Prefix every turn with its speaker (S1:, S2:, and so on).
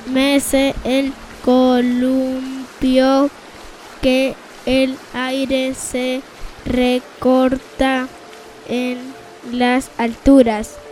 S1: mece el columpio que el aire se recorta en las alturas.